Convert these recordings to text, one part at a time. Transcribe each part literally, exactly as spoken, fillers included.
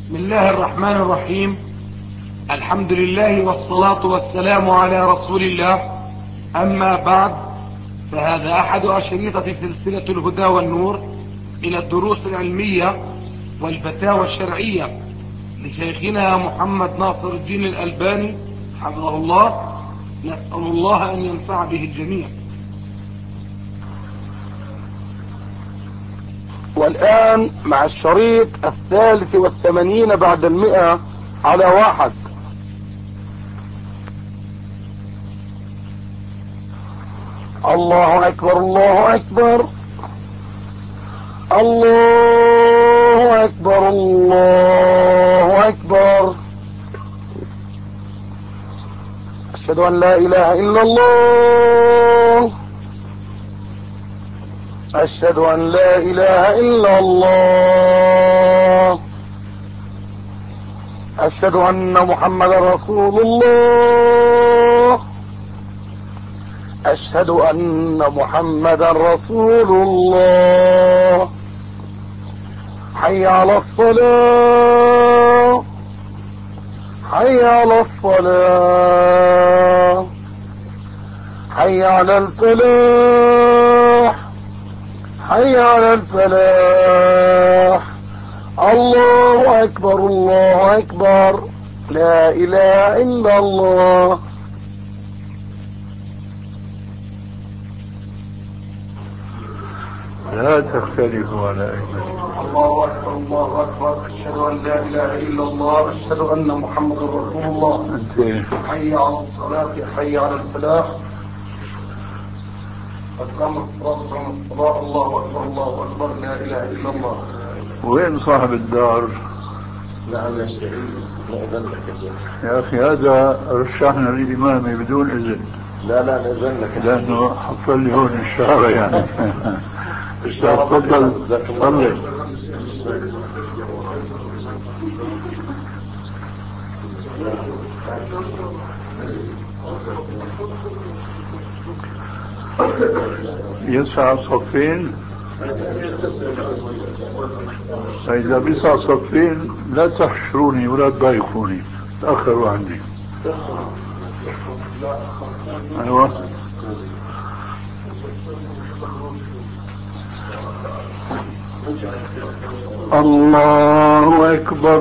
بسم الله الرحمن الرحيم. الحمد لله والصلاة والسلام على رسول الله. أما بعد، فهذا أحد أشريطة سلسلة الهدى والنور إلى الدروس العلمية والفتاوى الشرعية لشيخنا محمد ناصر الدين الألباني حفظه الله. نسأل الله أن ينفع به الجميع. والآن مع الشريط الثالث والثمانين بعد المئة على واحد. الله أكبر الله أكبر الله أكبر الله أكبر. أشهد أن لا إله إلا الله. أشهد أن لا إله إلا الله. أشهد أن محمدا رسول الله. أشهد أن محمدا رسول الله. حي على الصلاة حي على الصلاة حي على الفلاح حي على الفلاح. الله أكبر الله أكبر. لا إله إلا الله. لا تختلفوا على أيمانكم. الله أكبر الله أكبر. أشهد أن لا إله إلا الله. أشهد أن محمد رسول الله. أنت حي على الصلاة حي على الفلاح. قد قام الصلاة قام الصلاة. الله أكبر الله أكبر. لا إله إلا الله. وين صاحب الدار؟ نعم يا شيخ. يا أخي هذا رشحنا للإمامة بدون إذن. لا لا نأذن لك لأنه حط لي هون الشارة يعني. تفضل صلي. يسعى صفين. فإذا بيسعى صفين لا تحشروني ولا تضايقوني، تأخروا عني. أيوة. الله أكبر.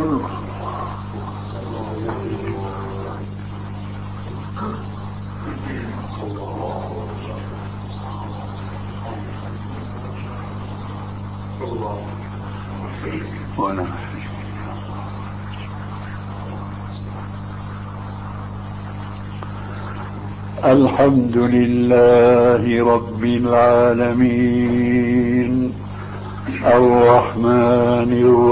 وانا الحمد لله رب العالمين الرحمن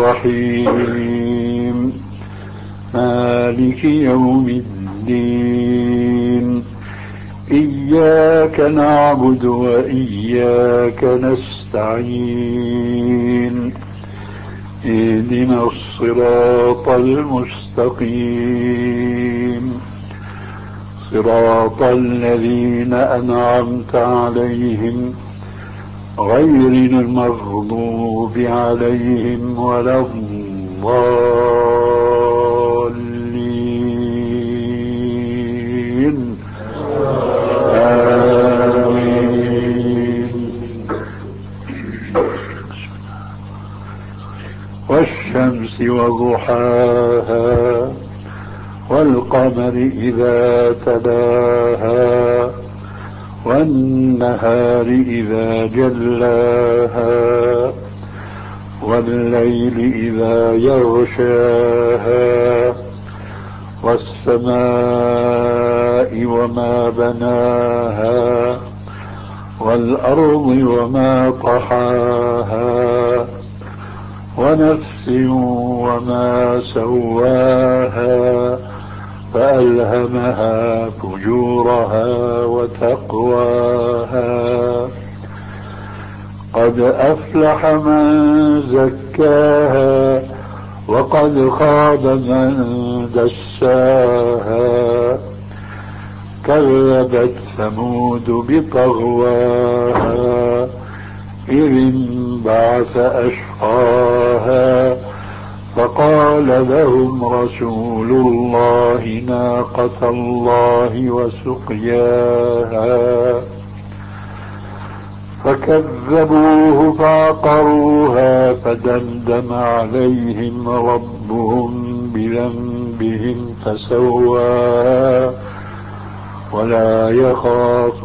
الرحيم مالك يوم الدين إياك نعبد وإياك نستعين اهدنا الصراط المستقيم صراط الذين أنعمت عليهم غير المغضوب عليهم ولا الضالين. آمين. والشمس وضحاها والقمر إذا تلاها والنهار إذا جلاها والليل إذا يغشاها والسماء وما بناها والأرض وما طحاها ونفس وما سواها فألهمها فجورها وتقواها. قد أفلح من زكاها وقد خاب من دساها. كذبت ثمود بطغواها إذ انبعث أشقاها فقال لهم رسول الله ناقة الله وسقياها فكذبوه فعقروها فدمدم عليهم ربهم بذنبهم فسواها ولا يخاف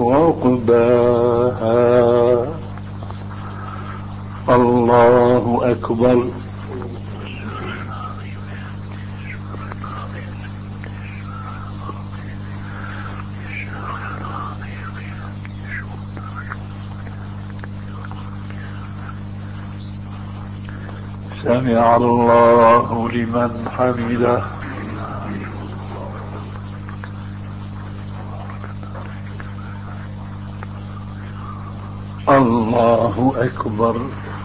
عقباها. الله أكبر. سمع الله لمن حمده. الله أكبر.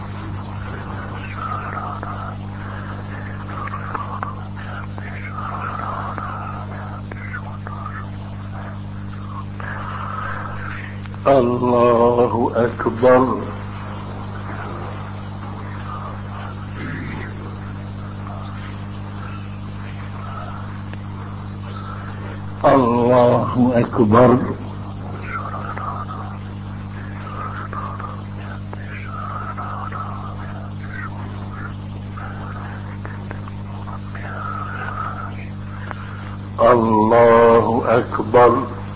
الله أكبر. الله أكبر. الله أكبر.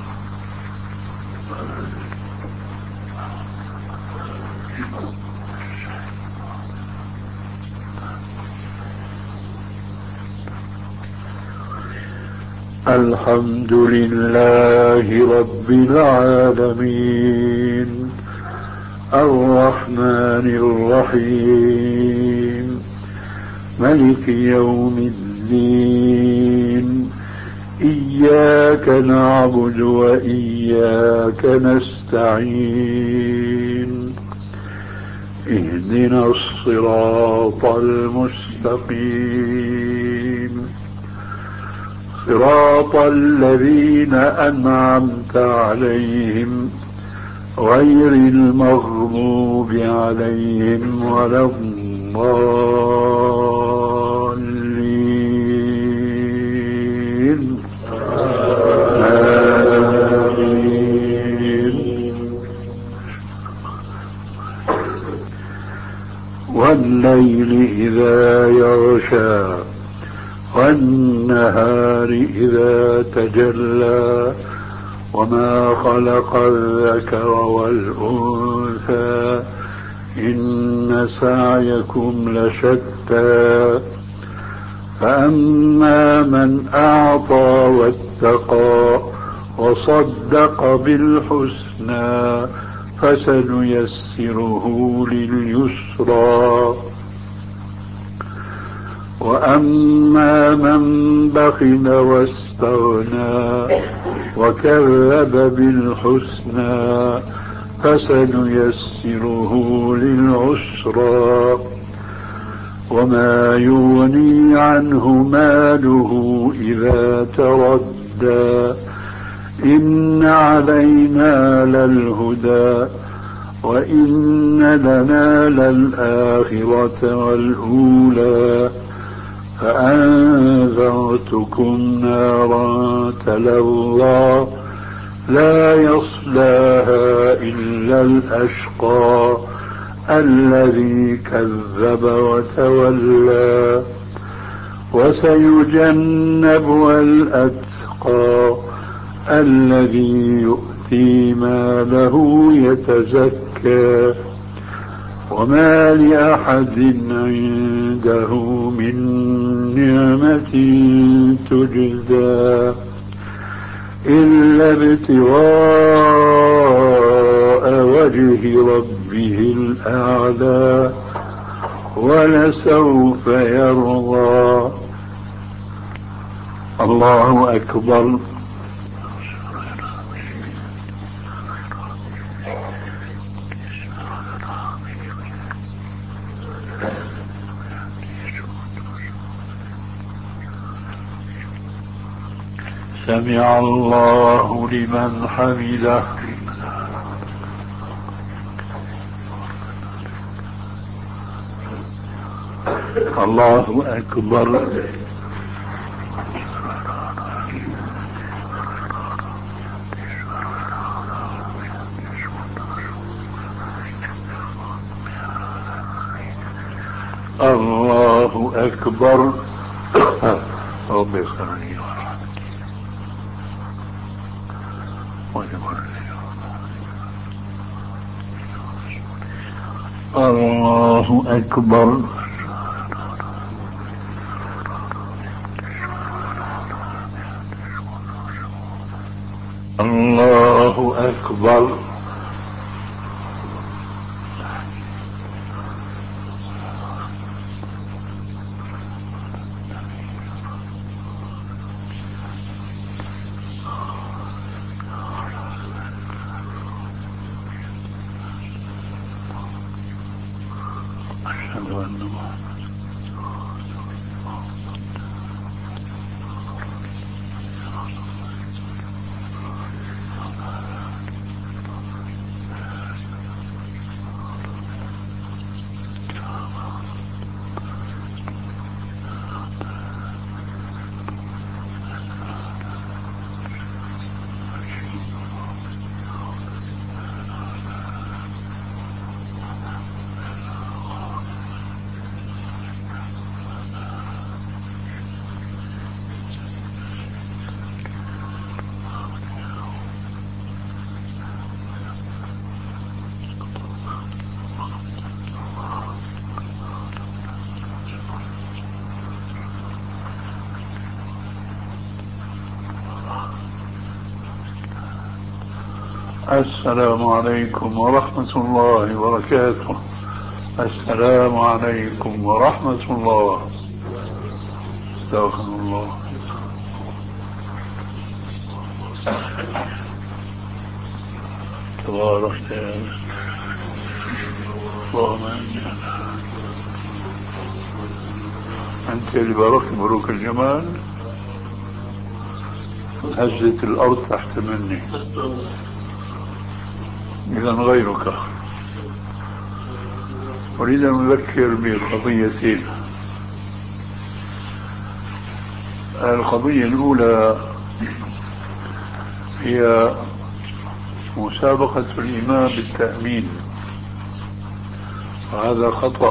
الحمد لله رب العالمين الرحمن الرحيم ملك يوم الدين إياك نعبد وإياك نستعين اهدنا الصراط المستقيم صراط الذين أنعمت عليهم غير المغضوب عليهم ولا الضالين. آمين. والليل إذا يغشى والنهار إذا تجلى وما خلق الذكر والأنثى إن سعيكم لشتى فأما من أعطى واتقى وصدق بالحسنى فسنيسره لليسرى وأما من بخل واستغنى وكذب بالحسنى فسنيسره للعسرى وما يغني عنه ماله إذا تردى إن علينا للهدى وإن لنا للآخرة والأولى فأنذرتكم نارا تلظى لا يصلاها إلا الأشقى الذي كذب وتولى وسيجنبها الأتقى الذي يؤتي ماله يتزكى وما لأحد عنده من نعمة تجزى إلا ابتغاء وجه ربه الأعلى ولسوف يرضى. الله أكبر. سمع الله لمن حمده. الله أكبر. الله أكبر. رب يغفرني الله أكبر. الله أكبر. أشهد أن السلام عليكم ورحمة الله وبركاته. السلام عليكم ورحمة الله. استغفر الله. تبارك اللهم أنت اللي بارك بروك الجمال. هزت الأرض تحت مني إذا غيرك. أريد أن أذكر بقضيتين. القضية الأولى هي مسابقة الإمام بالتأمين، وهذا خطأ.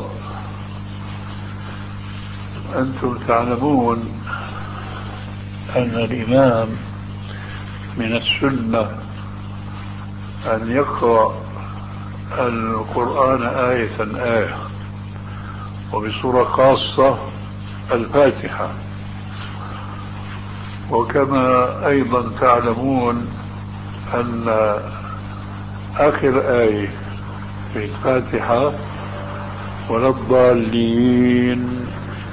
أنتم تعلمون أن الإمام من السنة أن يقرأ القرآن آية آية، وبصورة خاصة الفاتحة. وكما أيضا تعلمون أن آخر آية في الفاتحة ولا الضالين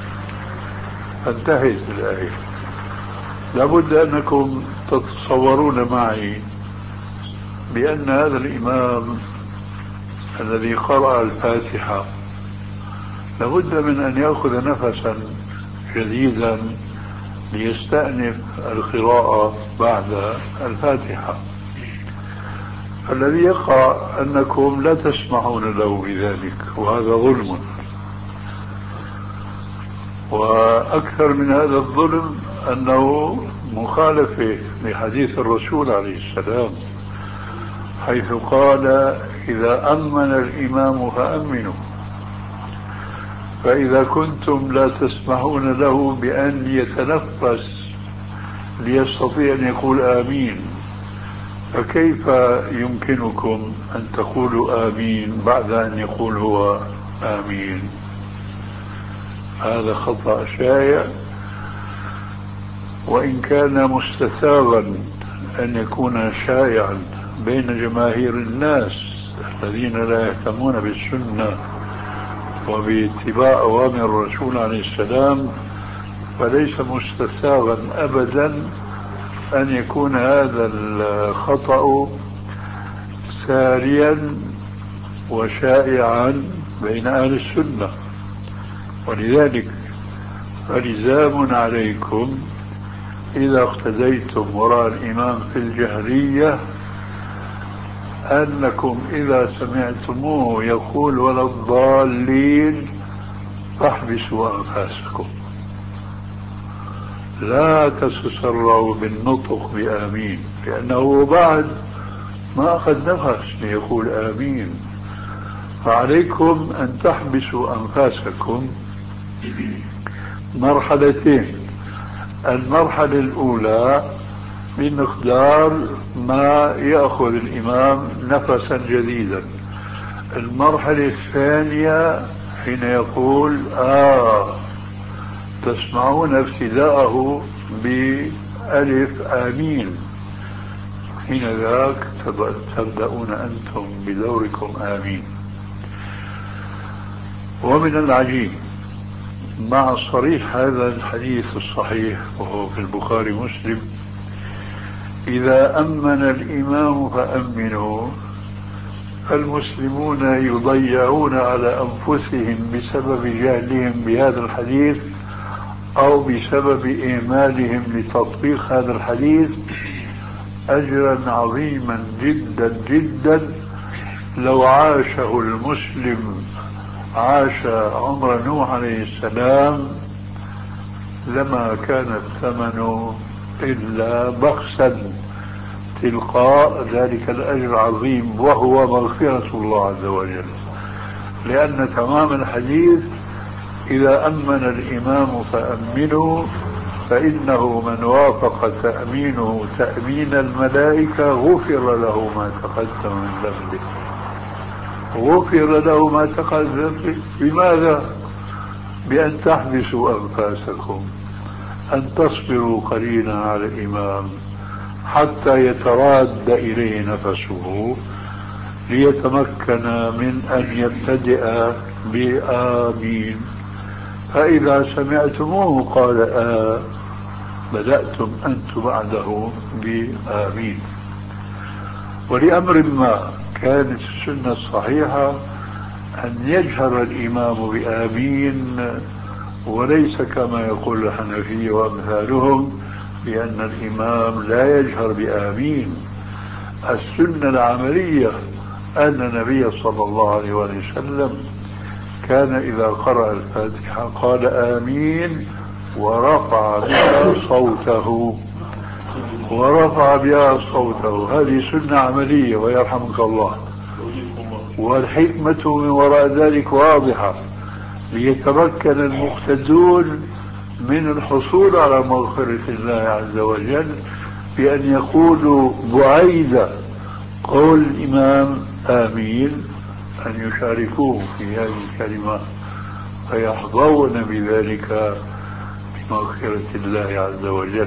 انتهت الآية. لابد أنكم تتصورون معي بأن هذا الإمام الذي قرأ الفاتحة لابد من أن يأخذ نفسا جديدا ليستأنف القراءة بعد الفاتحة. الذي يقع أنكم لا تسمعون له بذلك، وهذا ظلم. وأكثر من هذا الظلم أنه مخالفة لحديث الرسول عليه السلام، حيث قال: إذا أمن الإمام فأمنوا. فإذا كنتم لا تسمحون له بأن يتنفس ليستطيع أن يقول آمين، فكيف يمكنكم أن تقولوا آمين بعد أن يقول هو آمين؟ هذا خطأ شائع، وإن كان مستساغا أن يكون شائعا بين جماهير الناس الذين لا يهتمون بالسنة وباتباع أوامر الرسول عليه السلام، فليس مستساغا أبدا أن يكون هذا الخطأ ساريا وشائعا بين أهل السنة. ولذلك فلزام عليكم إذا اقتديتم وراء الإمام في الجهرية أنكم إذا سمعتموه يقول ولا الضالين تحبسوا أنفاسكم، لا تتسرعوا بالنطق بآمين، لأنه بعد ما أخذ نفس ليقول آمين. فعليكم أن تحبسوا أنفاسكم مرحلتين. المرحلة الأولى بمقدار ما يأخذ الإمام نفسا جديدا. المرحلة الثانية حين يقول آه تسمعون ابتداءه بألف آمين، حين ذاك تبدأون أنتم بدوركم آمين. ومن العجيب مع صريح هذا الحديث الصحيح وهو في البخاري مسلم: إذا أمن الإمام فأمنوا، فالمسلمون يضيعون على أنفسهم بسبب جهلهم بهذا الحديث أو بسبب إهمالهم لتطبيق هذا الحديث أجرا عظيما جدا جدا لو عاشه المسلم عاش عمر نوح عليه السلام لما كان الثمن إلا بخسا تلقاء ذلك الأجر العظيم وهو مغفرة الله عز وجل. لأن تمام الحديث إذا أمن الإمام فأمنوا، فإنه من وافق تأمينه تأمين الملائكة غفر له ما تقدم من ذنبه. غفر له ما تقدم من ذنبه بماذا؟ بأن تحبسوا أنفاسكم، أن تصبروا قليلا على الإمام حتى يتراد إليه نفسه ليتمكن من أن يبتدئ بآمين. فإذا سمعتموه قال آه بدأتم أنتم بعده بآمين. ولأمر ما كانت السنة الصحيحة أن يجهر الإمام بآمين، وليس كما يقول الحنفية وأمثالهم بأن الإمام لا يجهر بآمين. السنة العملية أن النبي صلى الله عليه وسلم كان إذا قرأ الفاتحة قال آمين ورفع بها صوته ورفع بها صوته. هذه سنة عملية ويرحمك الله. والحكمة من وراء ذلك واضحة، ليتمكن المقتدون من الحصول على مغفرة الله عز وجل بأن يقولوا بعيد قول الإمام آمين أن يشاركوه في هذه الكلمة فيحظون بذلك بمغفرة الله عز وجل.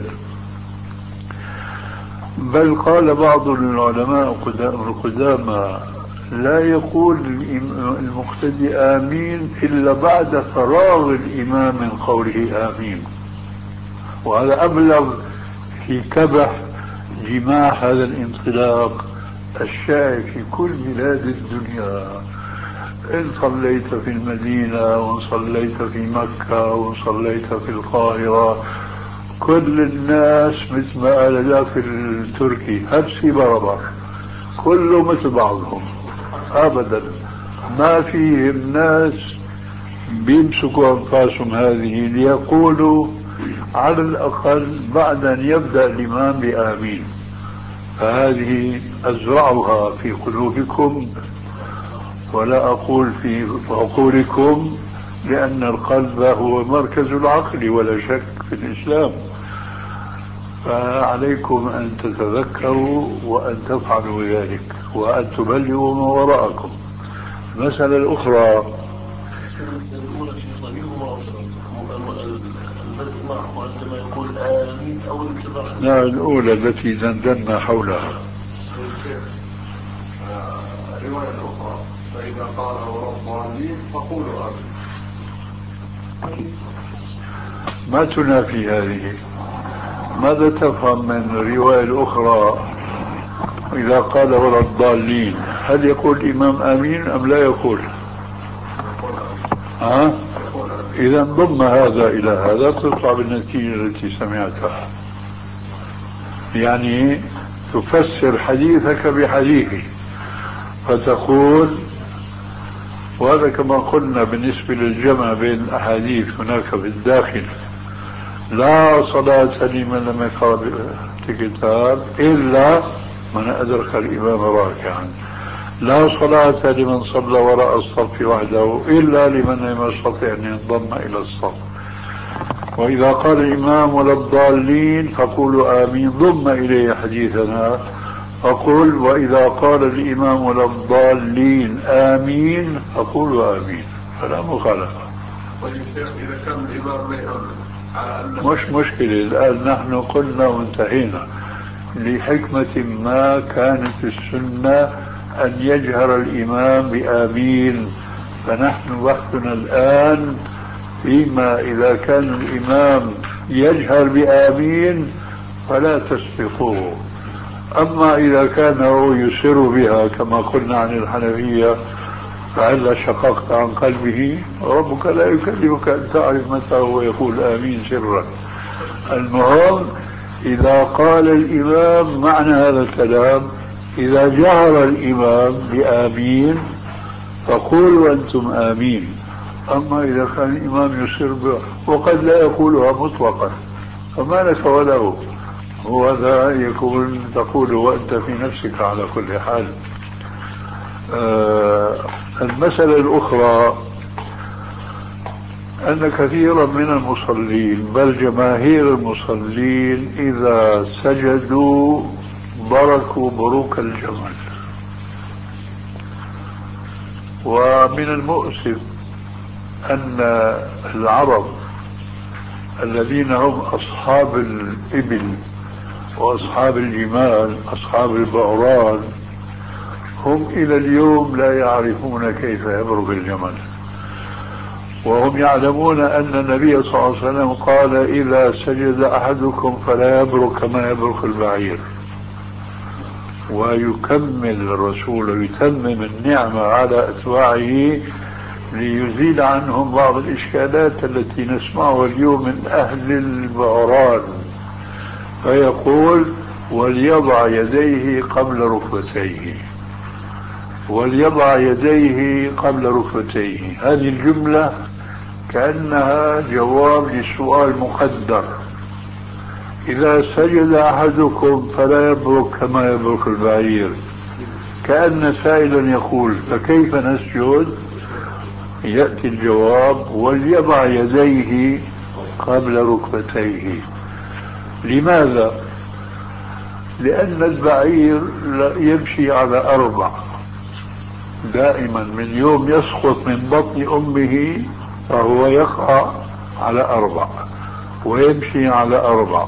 بل قال بعض العلماء القدامى لا يقول المقتدي آمين إلا بعد فراغ الإمام من قوله آمين. وهذا أبلغ في كبح جماع هذا الانطلاق الشائع في كل بلاد الدنيا. إن صليت في المدينة وإن صليت في مكة وإن صليت في القاهرة كل الناس مثل ما قال ذاك التركي هبسي بربر، كله مثل بعضهم أبدا. ما فيهم ناس بيمسكوا أنفاسهم هذه ليقولوا على الأقل بعد أن يبدأ الإمام بآمين. فهذه أزرعها في قلوبكم ولا أقول في عقولكم، لأن القلب هو مركز العقل ولا شك في الإسلام. فعليكم أن تتذكروا وأن تفعلوا ذلك وأن تبلغوا ما وراءكم. المسألة الأخرى لا الأولى التي دندنا حولها. الرواية الأخرى فإذا قال والضالين فقولوا آمين. ما تنافي هذه. ماذا تفهم من الرواية الأخرى إذا قال ولا الضالين؟ هل يقول الإمام آمين أم لا يقول؟ ها؟ إذا ضم هذا إلى هذا تطلع بالنتيجة التي سمعتها. يعني تفسر حديثك بحديثي فتقول وهذا كما قلنا بالنسبة للجمع بين الأحاديث هناك في الداخل: لا صلاة لمن لم يقرأ الكتاب إلا من أدرك الإمام راكعا، لا صلاة لمن صلى وراء الصف وحده إلا لمن لم يستطع أن ينضم إلى الصف. وإذا قال الإمام ولا الضالين فقولوا آمين، ضم إليه حديثنا فقل وإذا قال الإمام ولا الضالين آمين فقولوا آمين، فلا مخالفة. إذا كان الإمام لا يؤمن على أن مش مشكلة، الآن نحن قلنا وانتهينا. لحكمة ما كانت السنة أن يجهر الإمام بآمين، فنحن بحثنا الآن فيما إذا كان الإمام يجهر بآمين فلا تسبقوه. أما إذا كان هو يسر بها كما قلنا عن الحنفية فهل شققت عن قلبه؟ ربك لا يكلمك أن تعرف متى هو يقول آمين سرا. المهم إذا قال الإمام معنى هذا الكلام، إذا جهر الإمام بآمين فقولوا أنتم آمين. أما إذا كان الإمام يسر بها وقد لا يقولها مطلقا فما لك وله، وهذا يكون تقوله وأنت في نفسك على كل حال. آه المسألة الأخرى أن كثيرا من المصلين بل جماهير المصلين إذا سجدوا بركوا بروك الجمل. ومن المؤسف أن العرب الذين هم أصحاب الإبل وأصحاب الجمال أصحاب البعران هم إلى اليوم لا يعرفون كيف يبرك الجمل، وهم يعلمون أن النبي صلى الله عليه وسلم قال إذا سجد أحدكم فلا يبرك كما يبرك البعير. ويكمل الرسول ويتمم النعمة على أتباعه ليزيل عنهم بعض الإشكالات التي نسمعها اليوم من أهل البعران، فيقول وليضع يديه قبل ركبتيه، وليضع يديه قبل ركبتيه. هذه الجملة كأنها جواب لسؤال مقدر: إذا سجد أحدكم فلا يبرك كما يبرك البعير، كأن سائلا يقول فكيف نسجد؟ يأتي الجواب وليضع يديه قبل ركبتيه. لماذا؟ لأن البعير يمشي على أربع دائما، من يوم يسقط من بطن أمه فهو يقع على أربع ويمشي على أربع.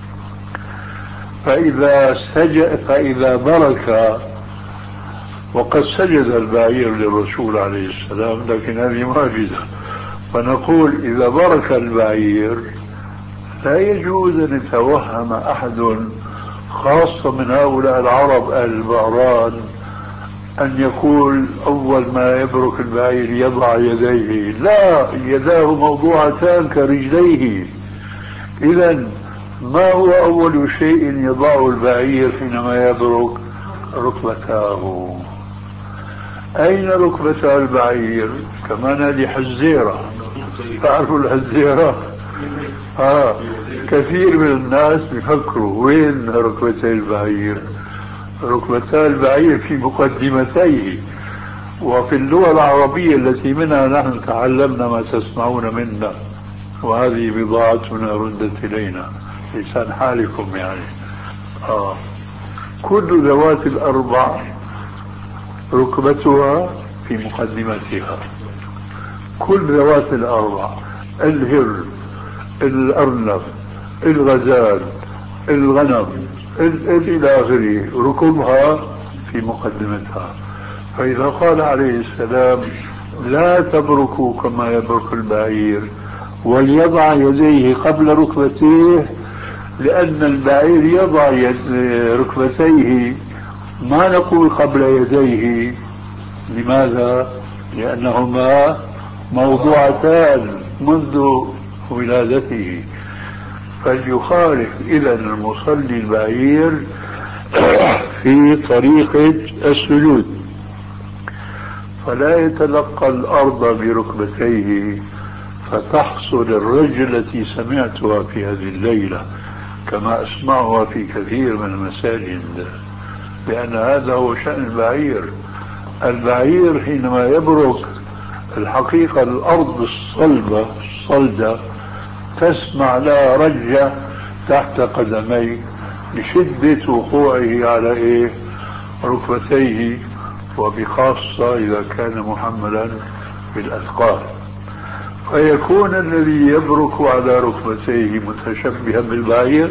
فإذا سجد فإذا برك، وقد سجد البعير للرسول عليه السلام لكن هذه معجزة، فنقول إذا برك البعير لا يجوز أن يتوهم أحد خاصة من هؤلاء العرب أهل البعران أن يقول أول ما يبرك البعير يضع يديه، لا، يداه موضوعتان كرجليه. إذن ما هو أول شيء يضعه البعير حينما يبرك؟ ركبتاه. أين ركبتا البعير؟ كمان هذه حزيرة، تعرفوا الحزيرة؟ آه. كثير من الناس يفكروا وين ركبتي البعير؟ ركبتا البعير في مقدمتيه. وفي اللغة العربية التي منها نحن تعلمنا ما تسمعون منا، وهذه بضاعتنا ردت إلينا، لسان حالكم يعني. آه. كل ذوات الأربع ركبتها في مقدمتها، كل ذوات الأربع، الهر، الأرنب، الغزال، الغنم، إلى آخره، ركبها في مقدمتها. فإذا قال عليه السلام لا تبركوا كما يبرك البعير وليضع يديه قبل ركبتيه، لأن البعير يضع ركبتيه، ما نقول قبل يديه. لماذا؟ لأنهما موضوعتان منذ ولادته. فليخالف إذن المصلي البعير في طريقة السجود. فلا يتلقى الأرض بركبتيه فتحصل الرجل التي سمعتها في هذه الليلة كما أسمعها في كثير من المساجد، لأن هذا هو شأن البعير. البعير حينما يبرك الحقيقة الأرض الصلبة الصلدة تسمع لها رجة تحت قدميه لشدة وقوعه على إيه؟ ركبتيه، وبخاصة إذا كان محملا بالأثقال، فيكون الذي يبرك على ركبتيه متشبها بالبعير،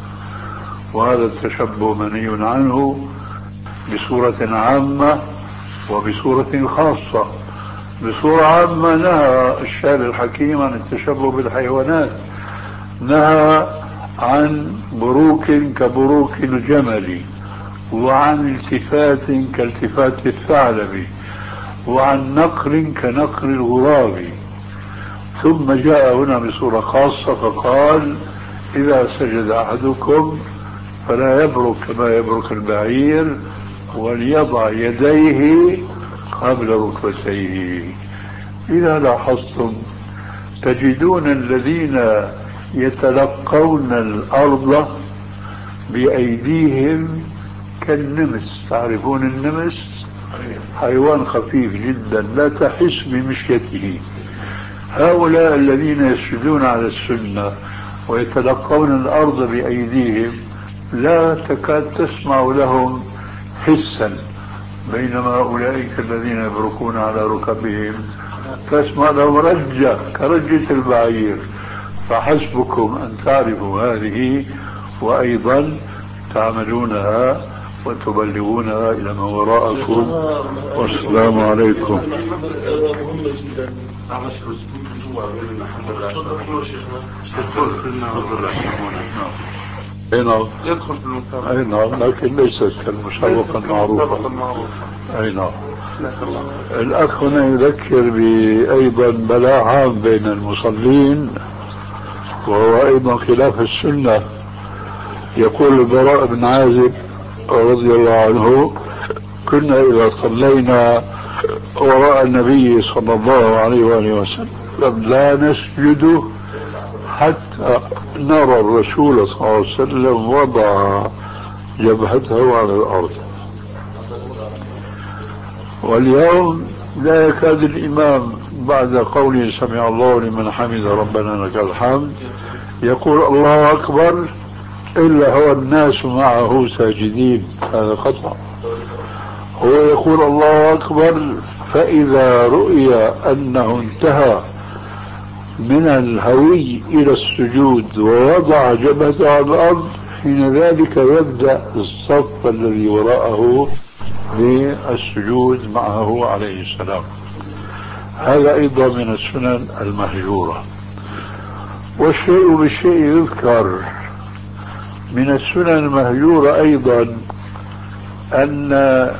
وهذا التشبه منهي عنه بصورة عامة وبصورة خاصة. بصورة عامة نهى الشارع الحكيم عن التشبه بالحيوانات، نهى عن بروك كبروك الجمل، وعن التفات كالتفات الثعلب، وعن نقر كنقر الغراب. ثم جاء هنا بصورة خاصة فقال إذا سجد أحدكم فلا يبرك كما يبرك البعير، وليضع يديه قبل ركبتيه. إذا لاحظتم تجدون الذين يتلقون الأرض بأيديهم كالنمس. تعرفون النمس؟ حيوان خفيف جدا لا تحس بمشيته. هؤلاء الذين يسجدون على السنة ويتلقون الأرض بأيديهم لا تكاد تسمع لهم حسا، بينما أولئك الذين يبركون على ركبهم تسمع لهم رجة كرجة البعير. فحسبكم أن تعرفوا هذه وأيضا تعملونها وتبلغونها إلى من وراءكم. والسلام عليكم. اي نعم يدخل في المسابقة. اي نعم، لكن ليست كالمسابقة المعروفة. اي نعم. الاخ هنا يذكر بايضا بلاء عام بين المصلين، وهو ايضا خلاف السنة. يقول البراء بن عازب رضي الله عنه كنا اذا صلينا وراء النبي صلى الله عليه وآله وسلم لا نسجد حتى نرى الرسول صلى الله عليه وسلم وضع جبهته على الأرض. واليوم لا يكاد الإمام بعد قوله سمع الله لمن حمد ربنا لك الحمد يقول الله أكبر إلا هو الناس معه ساجدين. هذا خطأ. هو يقول الله أكبر فإذا رؤي أنه انتهى من الهوي إلى السجود ووضع جبهته على الأرض، حين ذلك يبدأ الصف الذي وراءه بالسجود معه عليه السلام. هذا أيضا من السنن المهجورة. والشيء بالشيء يذكر. من السنن المهجورة أيضا أن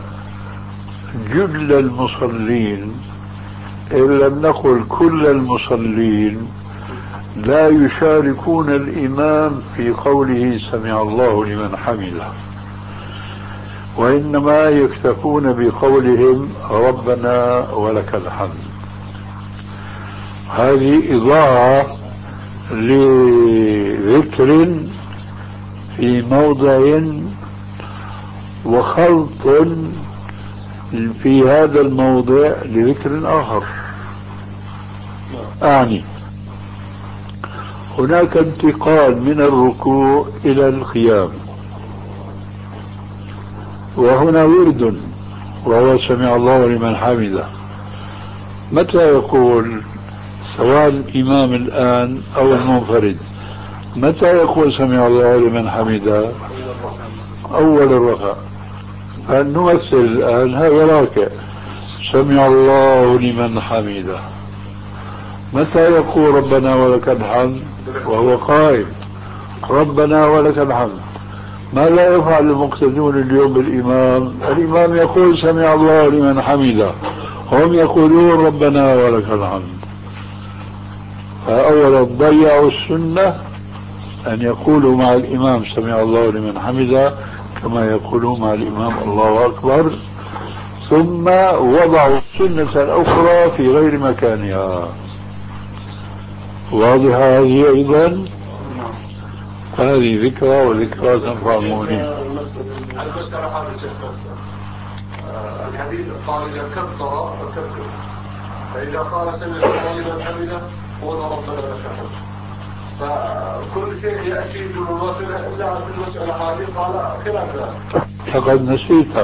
جل المصلين إن لم نقل كل المصلين لا يشاركون الإمام في قوله سمع الله لمن حمده، وإنما يكتفون بقولهم ربنا ولك الحمد. هذه إضاعة لذكر في موضع وخلط في هذا الموضع لذكر آخر. أعني هناك انتقال من الركوع إلى القيام، وهنا ورد وهو سمع الله لمن حمده. متى يقول سواء الإمام الآن أو المنفرد متى يقول سمع الله لمن حمده؟ أول الركعة. فنمثل الآن هذا راكع سمع الله لمن حمده. متى يقول ربنا ولك الحمد؟ وهو قائم ربنا ولك الحمد. ما لا يفعل المقتدون اليوم بالإمام؟ الإمام يقول سمع الله لمن حمده، هم يقولون ربنا ولك الحمد. فأولا ضيعوا السنة أن يقولوا مع الإمام سمع الله لمن حمده كما يقولون مع الإمام الله أكبر. ثم وضعوا السنة الأخرى في غير مكانها. واضحة هذه أيضا؟ هذه ذكرى وذكرى تنفع المؤمنين. الحديث قال إذا كبر فكبر، فإذا قال سمع الله لمن حمده قول ربنا لك الحمد. فكل شيء يأتي بالمواصلة إلا في المسألة هذه قال خلاف ذلك. فقد نسيتها.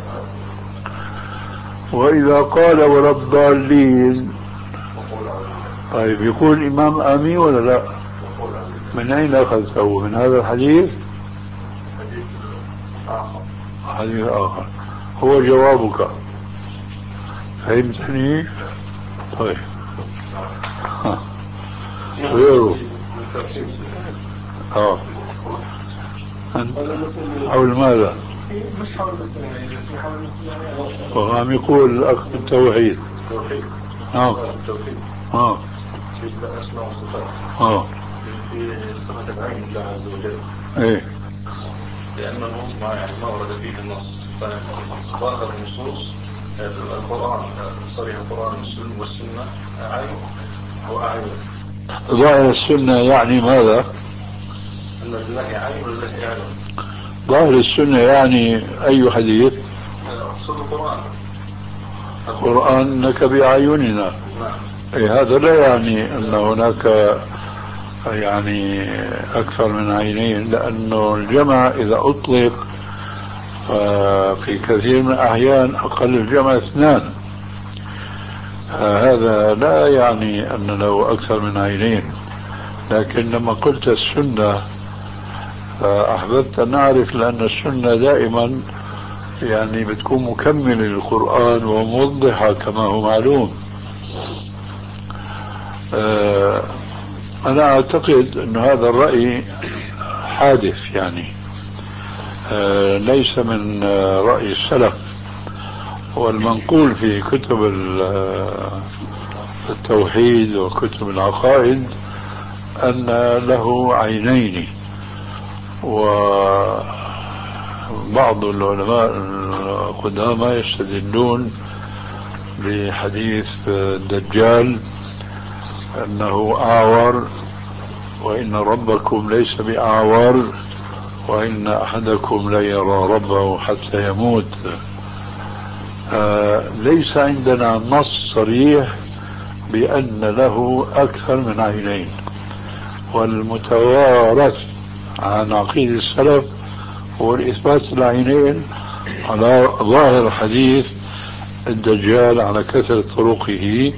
وإذا قال ولا الضالين، طيب يقول الإمام آمين ولا لا؟ من أين أخذته؟ من هذا الحديث؟ حديث آخر. هو جوابك. فهمتني؟ طيب غيره. اه حول ماذا؟ مش حول المسلمين، في حول المسلمين. وعم يقول الأخ بالتوحيد. التوحيد. اه التوحيد. اه في الأسماء والصفات. اه في صفة العين لله عز وجل. ايه. لأن النص ما يعني ما ورد فيه النص، فظاهر النصوص القرآن صريح القرآن والسنة عين وأعين. ظاهر السنة يعني ماذا؟ أن لله عين ولله أعين. ظاهر السنة يعني أي حديث؟ أقصد القرآن. القرآن إنك بأعيننا. إيه هذا لا يعني أن هناك يعني أكثر من عينين، لأنه الجمع إذا أطلق في كثير من الأحيان أقل الجمع اثنان، هذا لا يعني أن له أكثر من عينين. لكن لما قلت السنة فأحببت أن أعرف، لأن السنة دائما يعني بتكون مكملة للقرآن وموضحة كما هو معلوم. أنا أعتقد أن هذا الرأي حادث، يعني ليس من رأي السلف. والمنقول في كتب التوحيد وكتب العقائد أن له عينين. وبعض العلماء القدامى يستدلون بحديث الدجال أنه أعور، وإن ربكم ليس بأعور، وإن أحدكم لا يرى ربه حتى يموت. آه ليس عندنا نص صريح بأن له أكثر من عينين، والمتوارث عن عقيدة السلف هو الإثبات العينين على ظاهر حديث الدجال على كثرة طرقه.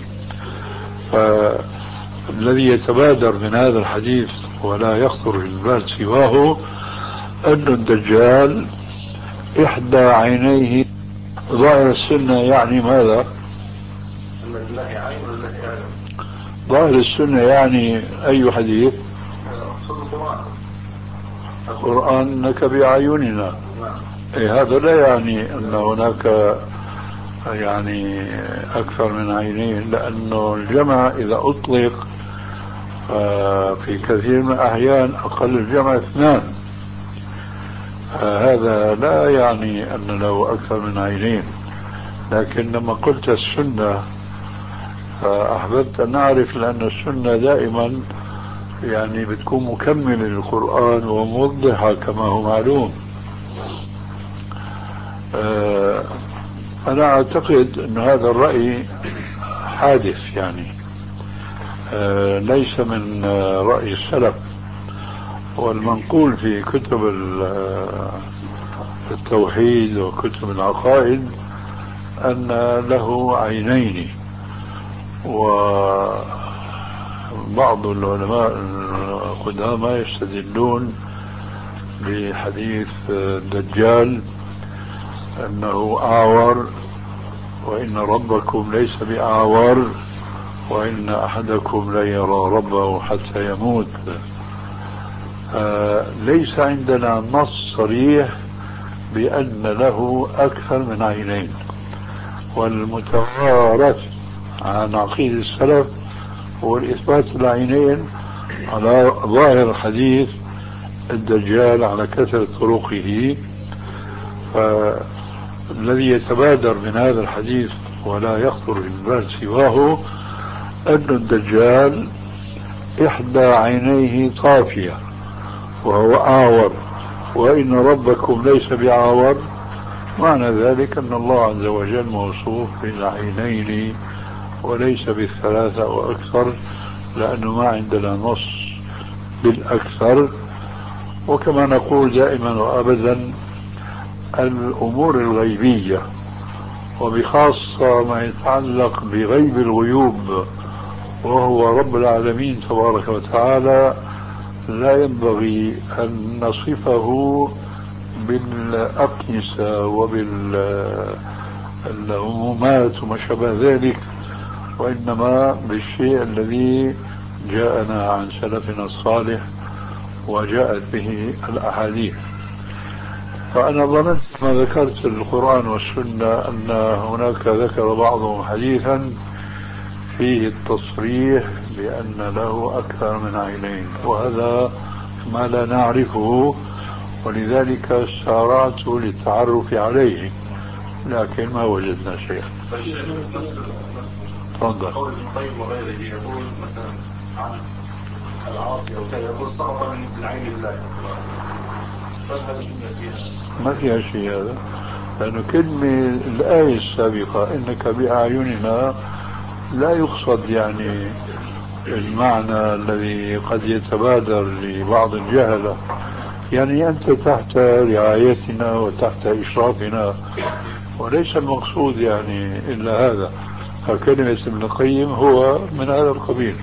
فالذي يتبادر من هذا الحديث ولا يخطر في البال سواه أن الدجال إحدى عينيه. ظاهر السنة يعني ماذا؟ أن لله عين ولله أعين. ظاهر السنة يعني أي حديث؟ أقصد القرآن. القرآن إنك بأعيننا. إيه هذا لا يعني أن هناك يعني أكثر من عينين، لأنه الجمع إذا أطلق في كثير من الأحيان أقل الجمع اثنان، هذا لا يعني أن له أكثر من عينين. لكن لما قلت السنة فأحببت أن أعرف، لأن السنة دائما يعني بتكون مكملة للقرآن وموضحة كما هو معلوم. أنا أعتقد أن هذا الرأي حادث، يعني ليس من رأي السلف. والمنقول في كتب التوحيد وكتب العقائد أن له عينين. وبعض العلماء القدامى يستدلون بحديث الدجال أنه أعور، وإن ربكم ليس بأعور، وإن أحدكم لا يرى ربه حتى يموت. آه ليس عندنا نص صريح بأن له أكثر من عينين، والمتوارث عن عقيدة السلف هو الإثبات العينين على ظاهر حديث الدجال على كثرة طرقه. الذي يتبادر من هذا الحديث ولا يخطر في البال سواه أن الدجال إحدى عينيه طافية وهو أعور، وإن ربكم ليس بعور. معنى ذلك أن الله عز وجل موصوف بالعينين وليس بالثلاثة وأكثر، لأنه ما عندنا نص بالأكثر. وكما نقول دائما وأبدا الأمور الغيبية وبخاصة ما يتعلق بغيب الغيوب وهو رب العالمين تبارك وتعالى لا ينبغي أن نصفه بالأقيسة وبالعمومات وما شابه ذلك، وإنما بالشيء الذي جاءنا عن سلفنا الصالح وجاءت به الأحاديث. فأنا ظننت ما ذكرت القرآن والسنة أن هناك ذكر بعضهم حديثا فيه التصريح بأن له أكثر من عينين، وهذا ما لا نعرفه، ولذلك سارعت للتعرف عليه لكن ما وجدنا شيئا. تفضل. قول ابن القيم وغيره يقول مثلا عن العاصي أو كذا يقول سقط من عين الله، ما فيها شيء هذا، لأنه كلمة الآية السابقة إنك بأعيننا لا يقصد يعني المعنى الذي قد يتبادر لبعض الجهلة، يعني أنت تحت رعايتنا وتحت إشرافنا، وليس المقصود يعني إلا هذا. فكلمة ابن القيم هو من هذا القبيل.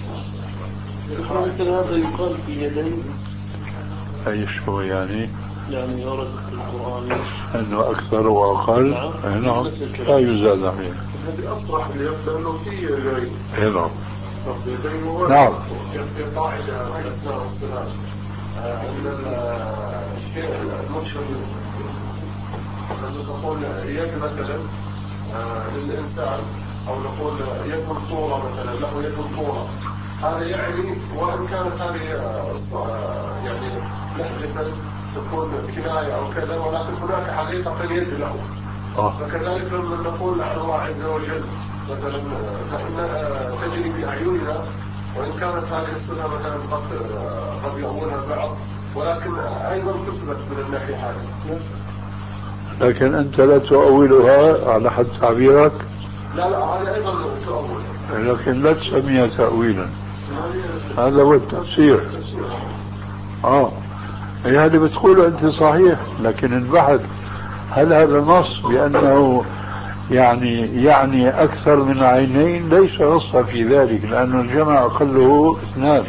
مثل هذا يقال في يدين أي شو يعني؟ يعني ورد في القرآن أنه أكثر وأقل. نعم, نعم. لا يزاد عليه. هذه أصرح لأنه في يدين. نعم. نعم. في قاعدة الأسماء والصفات أن الشيء المشهد لما تقول يد مثلا للإنسان أو نقول يد صورة مثلا له يد صورة، هذا يعني وإن كانت هذه يعني لحظة تكون كناية أو كذا، ولكن هناك حقيقة يد له. فكذلك لما نقول عن الله عز وجل مثلا فإن تجري بأعيننا، وإن كانت هذه الصفة مثلا قد قد يؤولها البعض، ولكن أيضا تثبت من الناحية هذه. لكن أنت لا تؤولها على حد تعبيرك. لا لا هذا أيضا تؤول، لكن لا تسميها تأويلا، هذا هو التفسير. اه هي هذه بتقوله أنت صحيح، لكن البحث هل هذا نص بأنه يعني يعني أكثر من عينين؟ ليس نصا في ذلك، لأن الجمع أقله اثنان.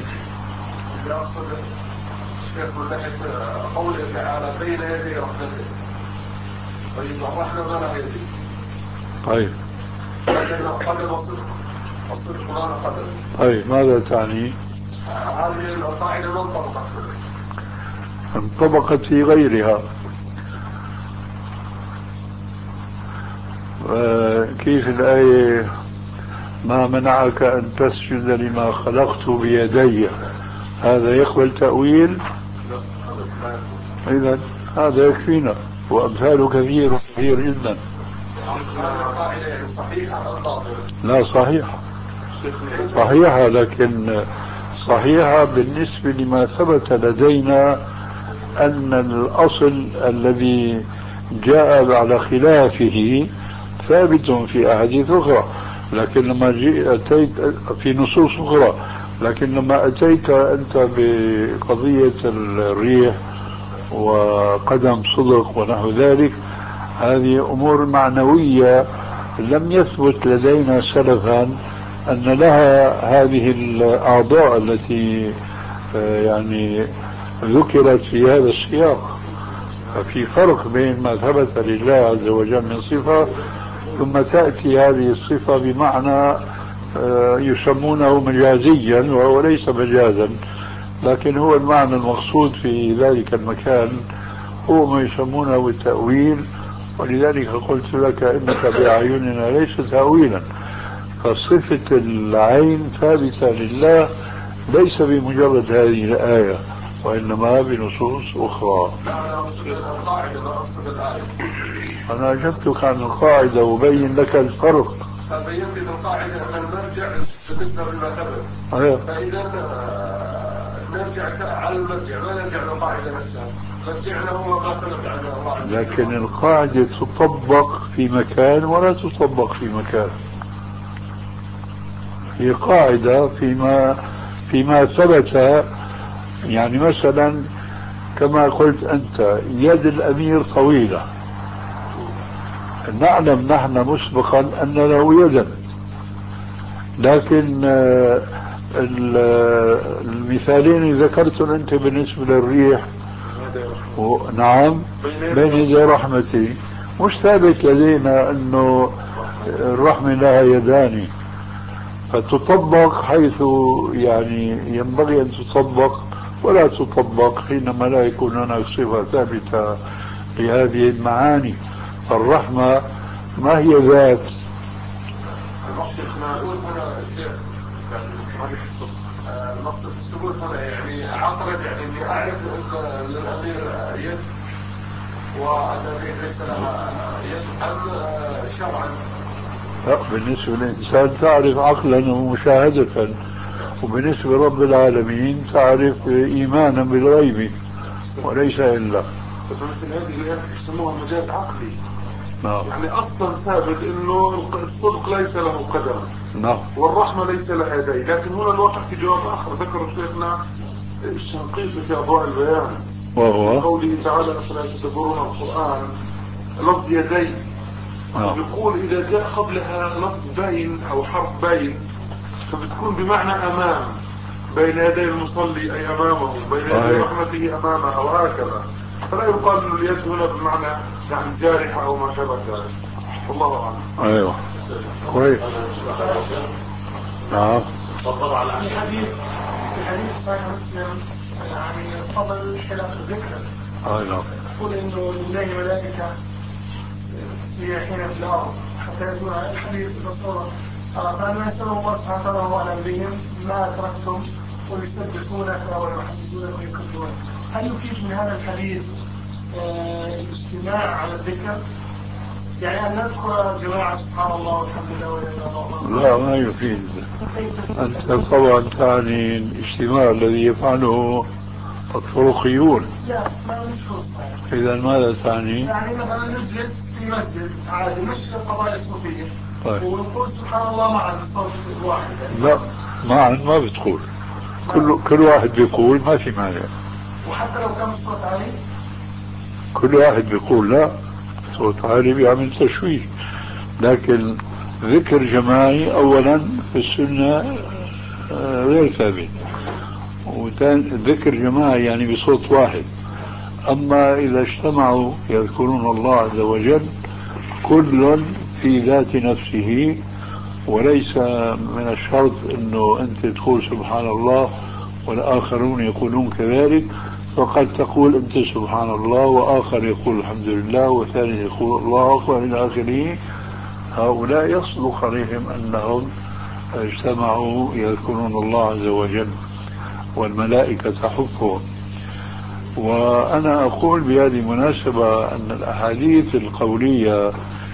قوله تعالى بين يدي رحمته، طيب الرحمة ما لها يدي. طيب قدر الصدق، الصدق ما له قدر. طيب ماذا تعني؟ هذه القاعدة ما انطبقت انطبقت في غيرها. كيف الآية ما منعك أن تسجد لما خلقت بيدي، هذا يقبل تأويل؟ إذن هذا يكفينا، وأمثاله كثير كثير جدا. لا صحيحة، صحيحة، لكن صحيحة بالنسبة لما ثبت لدينا أن الأصل الذي جاء على خلافه ثابت في أحاديث أخرى، لكن لما أتيت في نصوص أخرى، لكن لما أتيت أنت بقضية الريح وقدم صدق ونحو ذلك، هذه أمور معنوية لم يثبت لدينا سلفا أن لها هذه الأعضاء التي يعني ذكرت في هذا السياق. ففي فرق بين ما ثبت لله عز وجل من صفة ثم تأتي هذه الصفة بمعنى يسمونه مجازيا وهو ليس مجازا، لكن هو المعنى المقصود في ذلك المكان هو ما يسمونه بالتأويل. ولذلك قلت لك إنك بأعيننا ليس تأويلا، فصفة العين ثابتة لله ليس بمجرد هذه الآية، وإنما بنصوص أخرى. لا أنا أقصد القاعدة، لا أقصد الآية. أنا أجبتك عن القاعدة وبين لك الفرق. فبينت القاعدة أن المرجع تقدر المعتبر. فإذا نرجع على المرجع ما نرجع للقاعدة نفسها، مرجعنا هو ما تنبع عن القاعدة. لكن القاعدة تطبق في مكان ولا تطبق في مكان. هي قاعدة فيما فيما ثبت، يعني مثلا كما قلت أنت يد الأمير طويلة، نعلم نحن مسبقا أن له يدا، لكن المثالين ذكرتم أنت بالنسبة للريح نعم بين يدي رحمتي، مش ثابت لدينا أنه الرحمة لها يدان، فتطبق حيث يعني ينبغي أن تطبق ولا تطبق حينما لا يكون هناك صفة ثابتة لهذه المعاني. فالرحمة ما هي ذات. المقصد الثبوت هنا يعني عقلت، يعني اني اعرف للامير يد والامير ليس لها يد ام شرعا؟ لا، بالنسبة للإنسان تعرف عقلا ومشاهدة، وبالنسبة لرب العالمين تعرف إيمانا بالغيب وليس إلا. مثل هذه الآيات يسموها مجاز عقلي. نعم. يعني أصلا ثابت إنه الصدق ليس له قدم. نعم. والرحمة ليس لها يدين، لكن هنا الواقع في جواب آخر ذكر شيخنا الشنقيطي في أضواء البيان، وهو قوله تعالى أفلا يتدبرون القرآن لفظ يدين. نعم. يقول إذا جاء قبلها لفظ بين أو حرف بين فبتكون بمعنى أمام، بين يدي المصلي أي أمامه، بين يدي رحمته أمامه وهكذا، فلا يقال أن اليد هنا بمعنى يعني جارحة أو ما شابه ذلك. والله أعلم. أيوه كويس. نعم. تفضل على الحديث. في حديث صحيح مسلم يعني فضل حلق الذكر. أيوه. يقول إنه لله ملائكة سياحين في الأرض حتى يكون الحديث بالصورة. فأنا يسأل الله سبحانه وتعالى على نبيهم ما أتركتم ويسبحونك ويحدثونك ويكبرونك. هل يفيد من هذا الحديث الاجتماع على الذكر؟ يعني أن ندخل جماعة سبحان الله والحمد لله ولا إله إلا الله؟ لا، ما يفيد. أنت طبعا تعني الاجتماع الذي يفعله الطرقيون. لا ما مشهور. إذا ماذا تعني؟ يعني مثلا نجلس في مسجد عادي مش قضايا صوفية. طيب. ونقول سبحان الله معا بصوت واحد. لا معا ما بتقول، كل كل واحد بيقول ما في مانع. وحتى لو كان الصوت عالي؟ كل واحد بيقول لا، صوت عالي بيعمل تشويش، لكن ذكر جماعي أولا في السنة غير ثابت، وثاني ذكر جماعي يعني بصوت واحد. أما إذا اجتمعوا يذكرون الله عز وجل كل في ذات نفسه، وليس من الشرط أنه أنت تقول سبحان الله والآخرون يقولون كذلك، فقد تقول أنت سبحان الله وآخر يقول الحمد لله وثاني يقول الله أكبر إلى آخره. هؤلاء يصدق عليهم أنهم اجتمعوا يذكرون الله عز وجل والملائكة تحفهم. وأنا أقول بهذه المناسبة أن الأحاديث القولية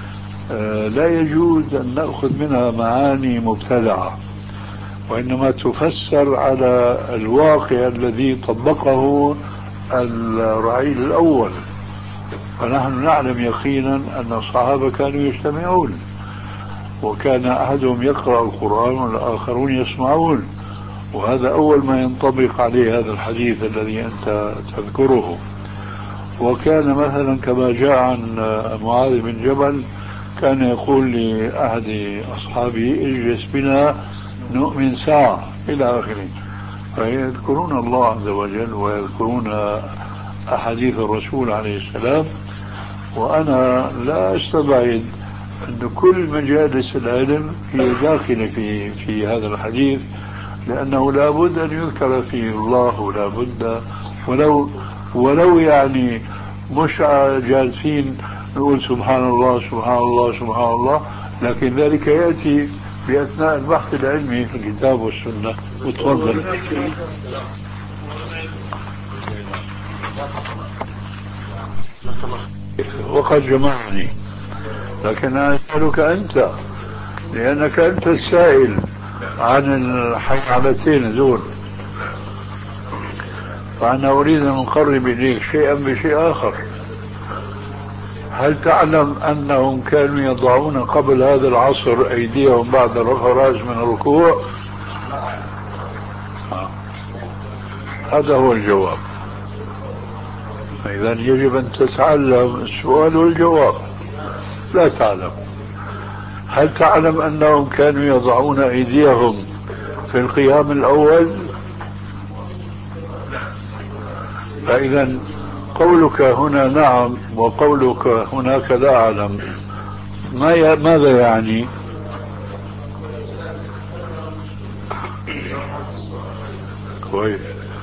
لا يجوز أن نأخذ منها معاني مبتدعة، وإنما تفسر على الواقع الذي طبقه الرعيل الأول. فنحن نعلم يقينا أن الصحابة كانوا يجتمعون، وكان أحدهم يقرأ القرآن والآخرون يسمعون، وهذا أول ما ينطبق عليه هذا الحديث الذي أنت تذكره. وكان مثلا كما جاء عن معاذ بن جبل كان يقول لأحد أصحابه اجلس بنا نؤمن ساعة إلى آخره. فيذكرون الله عز وجل ويذكرون أحاديث الرسول عليه السلام. وأنا لا أستبعد أن كل مجالس العلم هي داخلة في في هذا الحديث، لأنه لا بد أن يذكر فيه الله، ولا بد ولو ولو يعني مش جالسين نقول سبحان الله سبحان الله سبحان الله، لكن ذلك يأتي بأثناء البحث العلمي في الكتاب والسنة. وتفضل. وقد جمعني، لكن أسألك أنت لأنك أنت السائل عن الحيعلتين دول، فأنا أريد أن أقرب إليك شيئا بشيء آخر. هل تعلم أنهم كانوا يضعون قبل هذا العصر أيديهم بعد رفع الرأس من الركوع؟ آه. هذا هو الجواب. إذن يجب أن تتعلم السؤال والجواب. لا تعلم. هل تعلم أنهم كانوا يضعون أيديهم في القيام الأول؟ فإذا قولك هنا نعم وقولك هناك لا أعلم ما ي... ماذا يعني؟ كويس.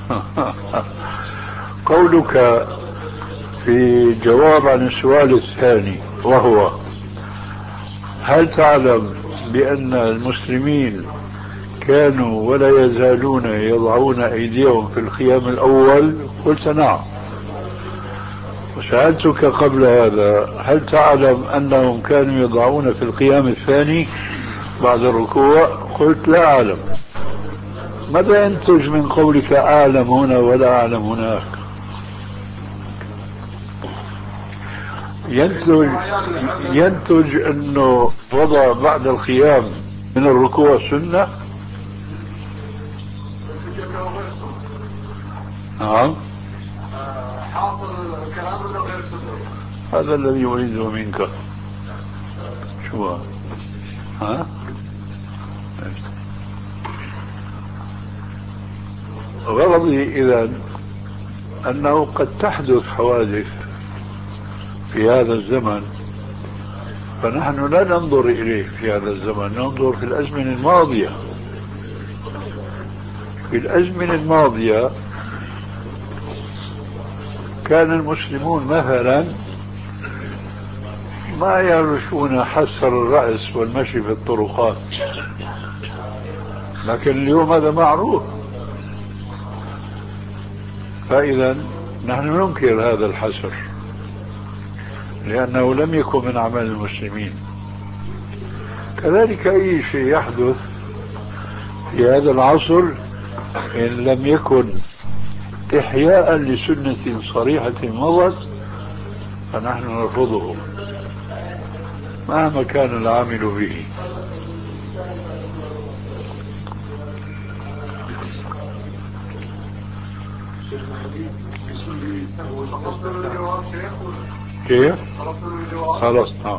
قولك في جواب عن السؤال الثاني وهو هل تعلم بأن المسلمين كانوا ولا يزالون يضعون أيديهم في القيام الأول؟ قلت نعم. وسألتك قبل هذا هل تعلم أنهم كانوا يضعون في القيام الثاني بعد الركوع؟ قلت لا أعلم. ماذا ينتج من قولك أعلم هنا ولا أعلم هناك؟ ينتج ينتج أنه وضع بعد القيام من الركوع سنة. نعم. هذا الذي أريده منك. شو ها؟ غرضي إذن أنه قد تحدث حوادث في هذا الزمن، فنحن لا ننظر إليه في هذا الزمن، ننظر في الأزمنة الماضية. في الأزمنة الماضية كان المسلمون مثلا ما يعرفون حسر الرأس والمشي في الطرقات، لكن اليوم هذا معروف. فإذا نحن ننكر هذا الحسر لأنه لم يكن من أعمال المسلمين. كذلك أي شيء يحدث في هذا العصر إن لم يكن إحياء لسنة صريحة مضت فنحن نرفضه مهما كان العامل به. كيف؟ خلاص. نعم.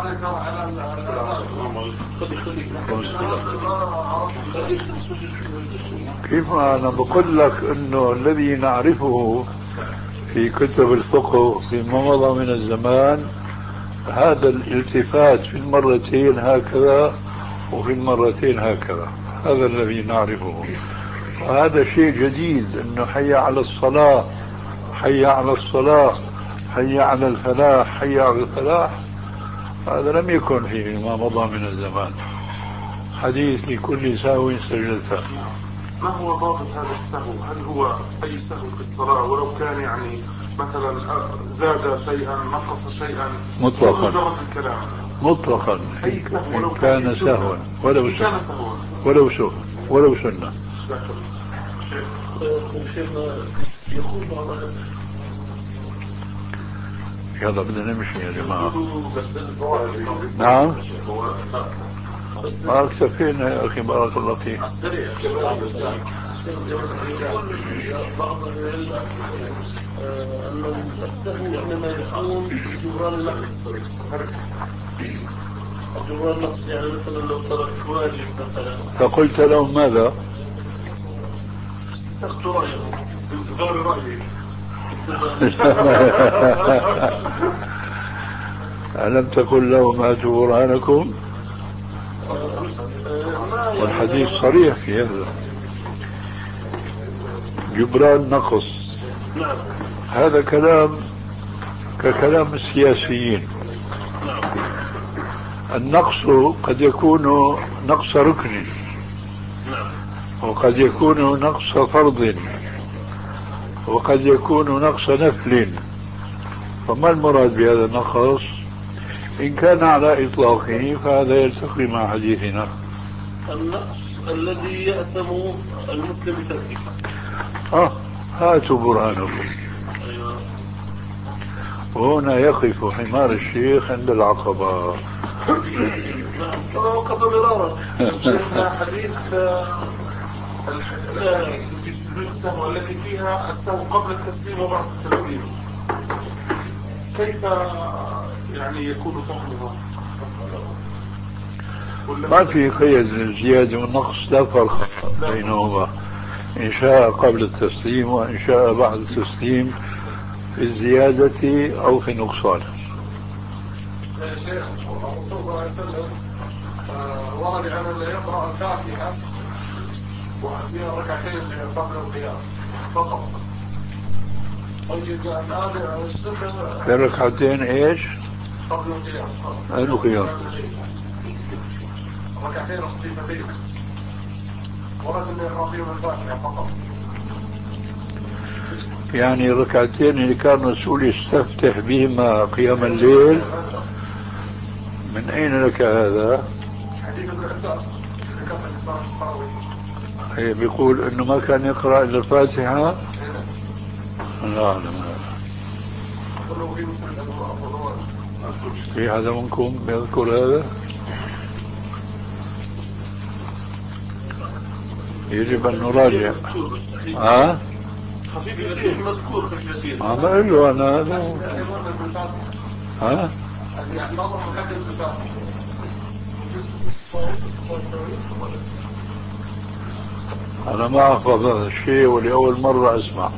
كيف أنا بقول لك أنه الذي نعرفه في كتب الفقه فيما مضى من الزمان هذا الالتفات في المرتين هكذا وفي المرتين هكذا، هذا الذي نعرفه. وهذا شيء جديد أنه حي على الصلاة، حي على الصلاة، حي على الفلاح، حي على الفلاح، هذا لم يكن فيه ما مضى من الزمان. حديث لكل سهو سجدته. ما هو ضابط هذا السهو؟ هل هو أي سهو في الصلاة ولو كان يعني مثلا زاد شيئا نقص شيئا مطلقا مطلقا إن كان سهوا ولو سهوا ولو سهوا ولو سنة. يلا بدنا نمشي يا جماعة. نعم ما اكتفينا يا أخي بارك الله فيك. بعض العلم أن السهو إنما يكون جبران النقص. جبران النقص يعني مثلا لو ترك واجب مثلا. فقلت لهم ماذا؟ تخت رأيه بانتظار رأيه. ألم تقل لهم هاتوا برهانكم؟ والحديث صريح في هذا. جبران نقص هذا كلام ككلام السياسيين. النقص قد يكون نقص ركن وقد يكون نقص فرض وقد يكون نقص نفل، فما المراد بهذا النقص؟ إن كان على إطلاقه فهذا يلتقي مع حديثنا. النقص الذي يأثم المسلم بتركه. آه هاتوا برهانكم. أيوة. وهنا يقف حمار الشيخ عند العقبة. نعم وقد مرارا شيخنا حديث السهو التي فيها السهو قبل التسليم وبعد التسليم، كيف يعني يكون فهمها؟ ما في قيد الزيادة والنقص، لا فرق بينهما، إن شاء قبل التسليم وإن شاء بعد التسليم، في الزيادة أو في النقصان. يا شيخ الرسول صلى الله عليه وسلم ورد أن لا يقرأ الفاتحة وفيها ركعتين قبل القيام فقط. طيب هذا السنة في ركعتين ايش؟ قبل القيام. القيام. ركعتين خفيفتين ورد أن يقرأ فيهم الفاتحة فقط. يعني ركعتين اللي كان الرسول يستفتح بهما قيام الليل، من أين لك هذا؟ إيه بيقول إنه ما كان يقرأ إلا الفاتحة؟ لا أعلم هذا. في هذا منكم يذكر هذا؟ يجب أن نراجع. ها؟ خفيف يسير مذكور خفيف يسير. ما بقول له أنا هذا. ها؟ أنا ما أحفظ هذا الشيء ولأول مرة أسمع.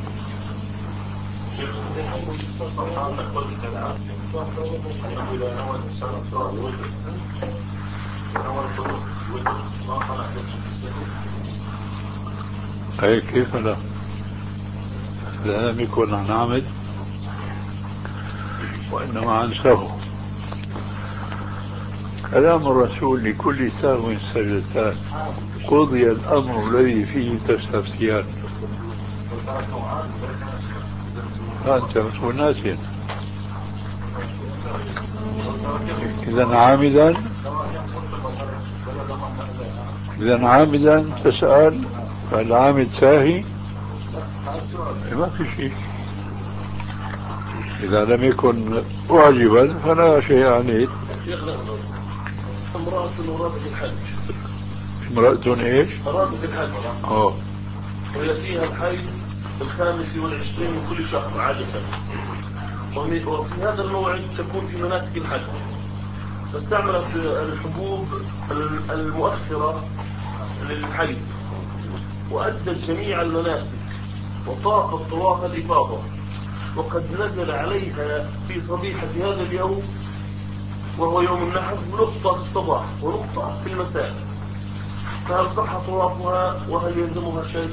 أي كيف لا؟ لا لم يكن عن عمد وإنما عن سهو. كلام الرسول لكل سهو سجدتان، قضي الأمر الذي فيه تستفتيان. أنت مسؤول ناسين. إذا عامدا إذا عامدا تسأل، فالعامد ساهي ما في شيء. إذا لم يكن واجبا فلا شيء عليه. امرأة أرادت الحج. امرأة إيش؟ أرادت الحج. أوه. ويأتيها الحج الخامس والعشرين من كل شهر عادة، وفي هذا الموعد تكون في مناسك الحج، فاستعملت الحبوب المؤخرة للحج وأدت جميع المناسك وطاقت طواف الإفاضة، وقد نزل عليها في صبيحة هذا اليوم وهو يوم النحر نقطة في الصباح ونقطة في المساء، فهل صح طوافها وهل يلزمها شيء؟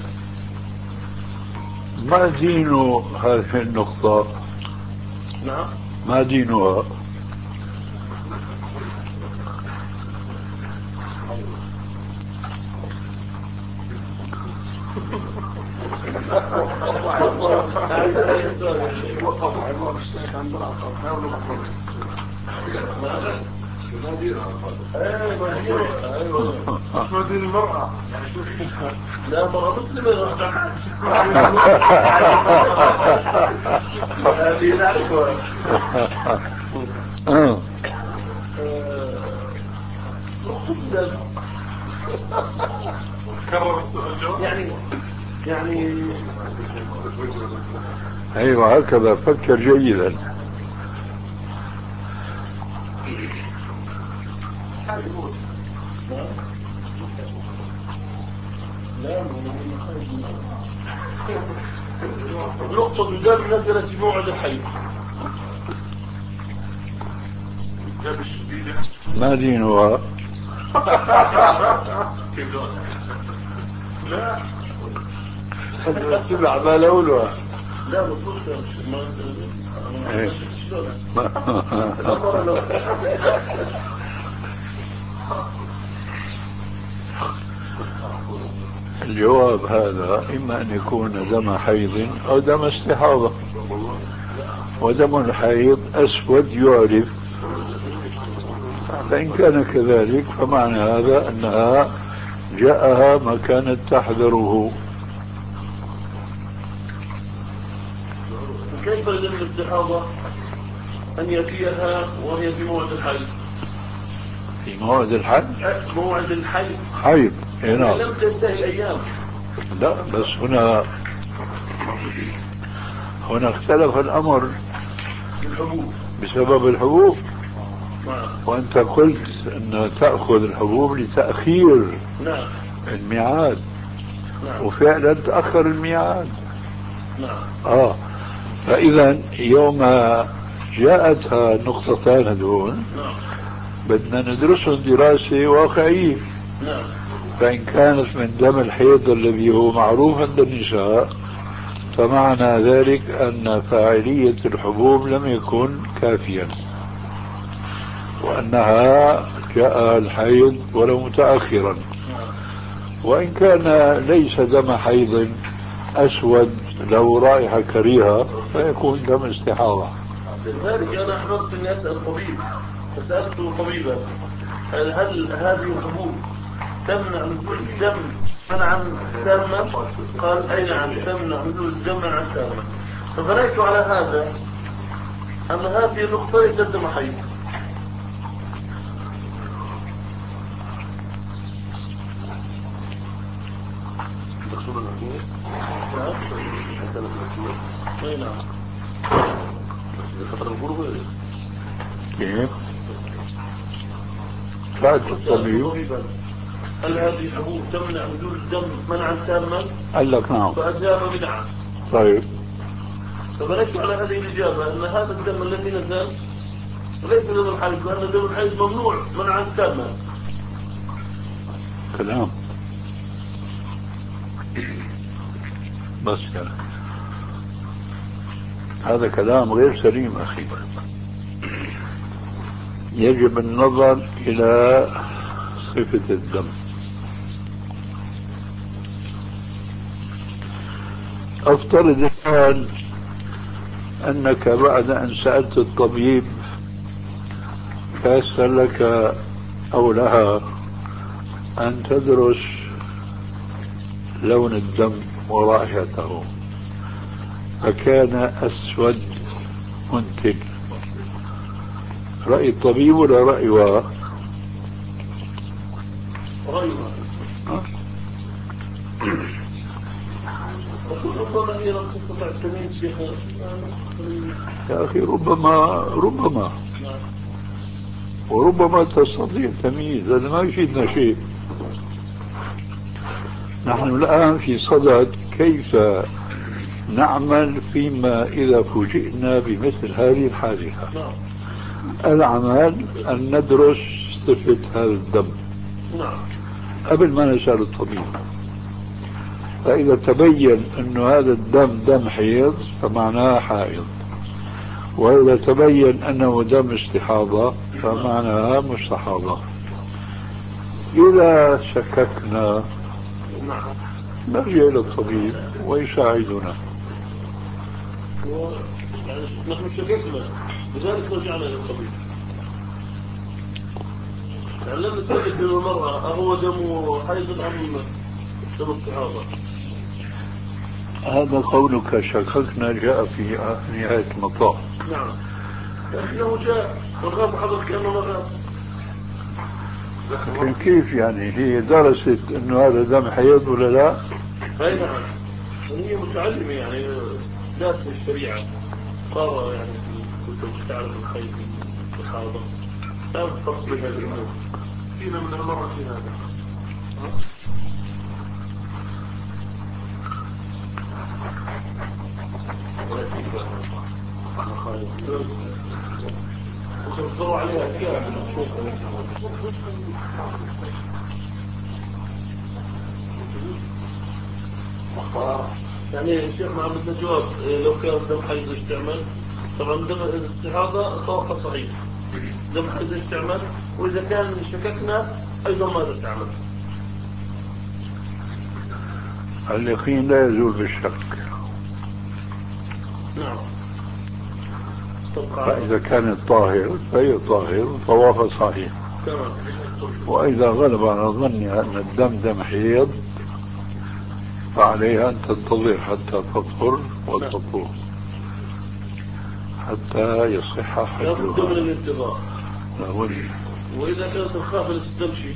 ما دين هذه النقطة؟ نعم. ما دينها؟ شو دين المرأة؟ لا مرأة مسلمة. هذه الأكبر. يعني يعني أيوة هكذا فكر جيدا. نقطة الدم نزلت في موعد الحي. ما دينها؟ لا تبع ما لولها. لا مفروض ما الجواب هذا إما أن يكون دم حيض أو دم استحاضة، ودم الحيض أسود يعرف، فإن كان كذلك فمعنى هذا أنها جاءها ما كانت تحذره. كيف لدم الاستحاضة أن يأتيها وهي في موعد الحيض؟ في موعد الحيض؟ موعد الحيض حيض هنا لم تنتهي الأيام. لا، بس هنا هنا اختلف الأمر الحبوب بسبب الحبوب، نعم. وأنت قلت أن تأخذ الحبوب لتأخير نعم. الميعاد، نعم. وفعلا تأخر الميعاد. نعم. آه فإذا يوم جاءتها النقطتان هذول نعم. بدنا ندرسهم دراسة واقعية. نعم. فإن كانت من دم الحيض الذي هو معروف عند النساء فمعنى ذلك أن فاعلية الحبوب لم يكن كافيا، وأنها جاء الحيض ولو متأخرا. وإن كان ليس دم حيض أسود له رائحة كريهة فيكون دم استحاضة. لذلك أنا أحببت أن أسأل طبيب، فسألت طبيبا هل هذه الحبوب تمنع نزول الدم منعا تاما؟ قال أي نعم تمنع نزول الدم منعا تاما. فبنيت على هذا أن هذه النقطة ليست دم حيض. اي نعم. كيف؟ سألت الطبيب هل هذه الحبوب تمنع نزول الدم منعا تاما؟ قال لك نعم. فأجاب بنعم. طيب، فبنيت على هذه الإجابة أن هذا الدم الذي نزل ليس دم الحيض، لأن دم الحيض ممنوع منعا تاما. كلام بس يعني هذا كلام غير سليم أخي. يجب النظر إلى صفة الدم. أفترض الآن أنك بعد أن سألت الطبيب تيسر لك أو لها أن تدرس لون الدم ورائحته، فكان أسود منتن. رأي الطبيب ولا رأي و رأي ربما هي لم تستطع التمييز شيخ. يا أخي ربما ربما وربما تستطيع التمييز، هذا ما يفيدنا شيء. نحن الآن في صدد كيف نعمل فيما إذا فوجئنا بمثل هذه الحادثة. العمل أن ندرس صفة هذا الدم قبل ما نسأل الطبيب. فإذا تبين أن هذا الدم دم حيض فمعناه حائض، وإذا تبين أنه دم استحاضة فمعناها مستحاضة. إذا شككنا نرجع إلى الطبيب ويساعدنا. نحن شككنا لذلك رجعنا إلى الطبيب. يعني لم نتأكد من المرأة أهو دم حيض أم دم استحاضة. هذا قولك شككنا جاء في نهاية المطاف. نعم، لكنه جاء والغاب حضرتك أنه مغاب. لكن كيف يعني هي درست انه هذا دم حيض ولا لا؟ اي نعم، هي متعلمة يعني دارسة الشريعة، قارة يعني كنت تعرف الخير في الحاضر، لا تفصل بهذه الأمور. فينا من المرة في هذا. وصلوا عليها كامل. يعني الشيخ ما بدنا جواب لو كان دم حيض يستعمل. طبعا دم الاستحاضة توقع صحيح، دم حيض يستعمل. وإذا كان شككنا أيضا ماذا تعمل؟ اليقين لا يزول بالشك. نعم. فإذا كانت طاهر فهي طاهر طواف صحيح. وإذا غلب على ظنها أن الدم دم حيض فعليها أن تنتظر حتى تطهر وتطوف حتى يصح حجها. لا من الانتظار. لا بد. وإذا كانت الخافة تمشي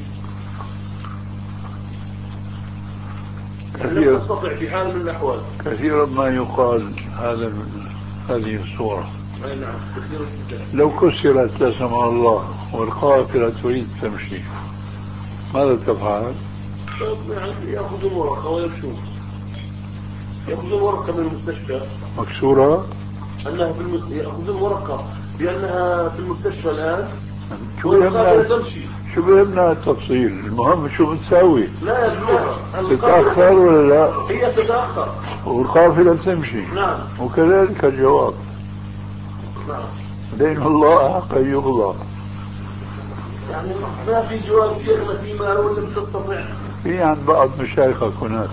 كثيرا تستطيع في حال من الأحوال. كثيرا ما يقال هذا هذه الصورة. نعم. لو كسرت لا سمح الله والقافلة تريد تمشي ماذا تفعل؟ يعني يأخذ ورقة ويمشون. يأخذ ورقة من المستشفى مكسورة؟ أنها في المست... يأخذ ورقة بأنها في المستشفى الآن. شو بهمنا شو بهمنا التفصيل، المهم شو بتساوي. لا لا تتأخر ولا لا؟ هي تتأخر والقافلة تمشي. نعم. وكذلك الجواب. نعم. دين الله حق يقضى. يعني ما في جواب شيخنا فيما لو لم تستطع. في عن بعض مشايخك هناك.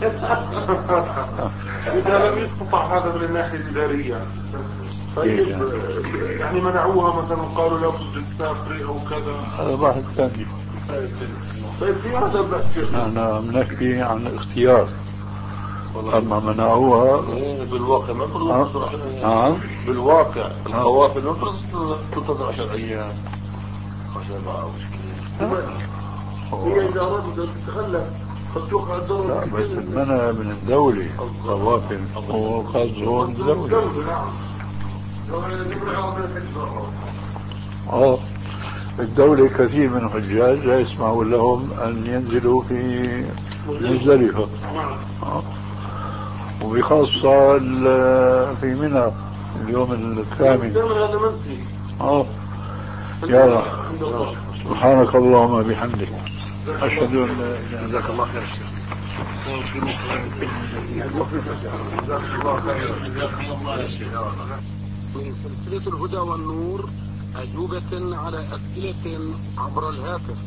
إذا لم يستطع هذا من الناحية الإدارية. طيب يعني منعوها مثلا قالوا لا بد تسافري أو كذا. هذا واحد ثاني. طيب في هذا البحث أنا بنحكي عن اختيار. أما منعوها بالواقع ما تنتظر نعم بالواقع القوافل ما تنتظر عشر أيام عشان ما مشكلة. هي إذا أردت أن تتخلف قد توقع الضرر. لا بس المنع من الدولة قوافل وقصد دولي. اه الدولة كثير من الحجاج لا يسمحوا لهم أن ينزلوا في مزدلفة. آه. وبخاصة في منى اليوم الثامن. اه يلا سبحانك اللهم وبحمدك أشهد أن لا إله إلا جزاك الله خير الشيخ. من سلسلة الهدى والنور أجوبة على أسئلة عبر الهاتف.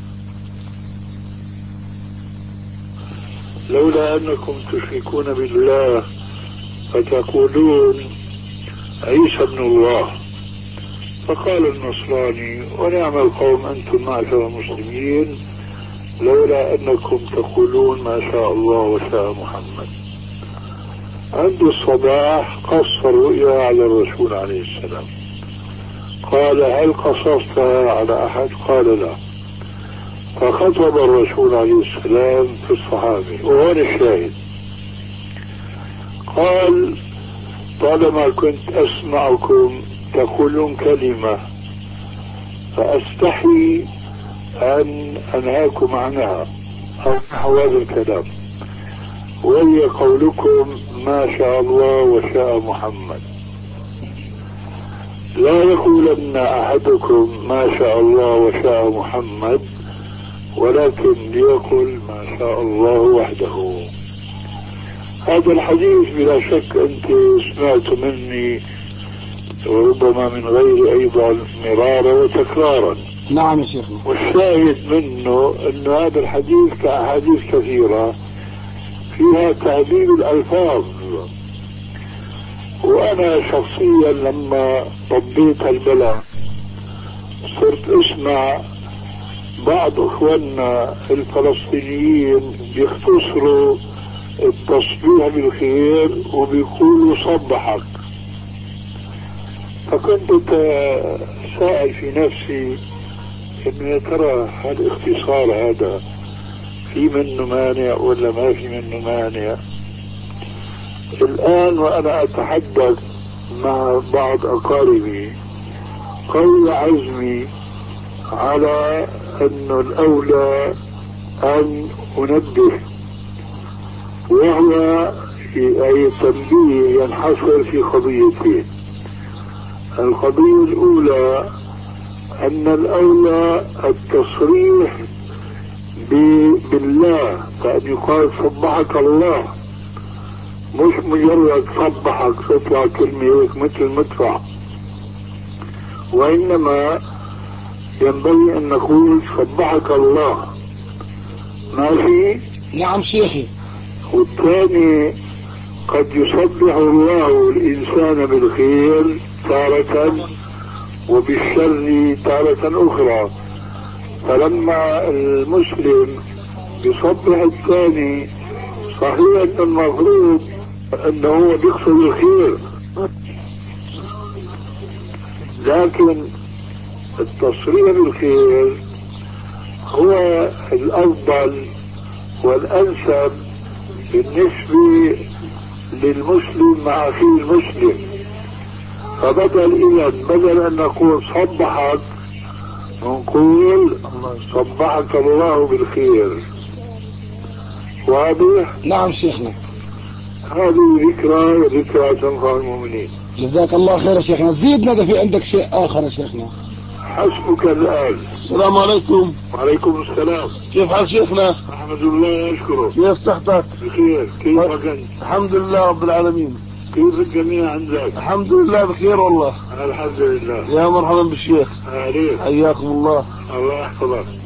لولا أنكم تشركون بالله فتقولون عيسى ابن الله، فقال النصراني ونعم القوم أنتم معشر المسلمين لولا أنكم تقولون ما شاء الله وشاء محمد. عند الصباح قص الرؤيا على الرسول عليه السلام، قال هل قصصتها على أحد؟ قال لا. فخطب الرسول عليه السلام في الصحابة، وهون الشاهد، قال طالما كنت أسمعكم تقولون كلمة فأستحي أن أنهاكم عنها أو نحو هذا الكلام، وهي قولكم ما شاء الله وشاء محمد. لا يقولن أحدكم ما شاء الله وشاء محمد، ولكن ليقل ما شاء الله وحده. هذا الحديث بلا شك أنت سمعت مني وربما من غير أيضا مرارا وتكرارا. نعم يا شيخنا. والشاهد منه أن هذا الحديث كأحاديث كثيرة فيها تعديل الألفاظ. وأنا شخصيا لما طبيت البلد صرت أسمع بعض اخواننا الفلسطينيين بيختصروا التصبيح بالخير وبيقولوا صبحك. فكنت سائل في نفسي ان يا ترى هالاختصار هذا في منه مانع ولا ما في منه مانع. الان وانا اتحدث مع بعض اقاربي قوي عزمي على أن الأولى أن أنبه، وهو أي التنبيه ينحصر في قضيتين. القضية الأولى أن الأولى التصريح بالله، فأن يقال صبحك الله، مش مجرد صبحك تطلع كلمة هيك مثل المدفع، وإنما ينبغي أن نقول صبحك الله. ماشي؟ نعم شيخي. والثاني قد يصبح الله الإنسان بالخير تارة وبالشر تارة أخرى، فلما المسلم يصبح الثاني صحيح أن المفروض أنه هو بيقصد الخير، لكن التصريح بالخير هو الأفضل والأنسب بالنسبة للمسلم مع أخيه المسلم. فبدل إذا بدل أن نقول صبحك نقول صبحك الله بالخير. واضح؟ نعم شيخنا. هذه ذكرى وذكرى تنفع المؤمنين. جزاك الله خير يا شيخنا. زيدنا إذا في عندك شيء آخر يا شيخنا. حسبك الآن. السلام عليكم. وعليكم السلام. كيف حال شيخنا؟ الحمد لله أشكره. كيف صحتك؟ بخير. كيفك أنت؟ الحمد لله رب العالمين. كيف الجميع عندك؟ الحمد لله بخير والله. الحمد لله. يا مرحبا بالشيخ. أهلين. حياكم الله. الله يحفظك.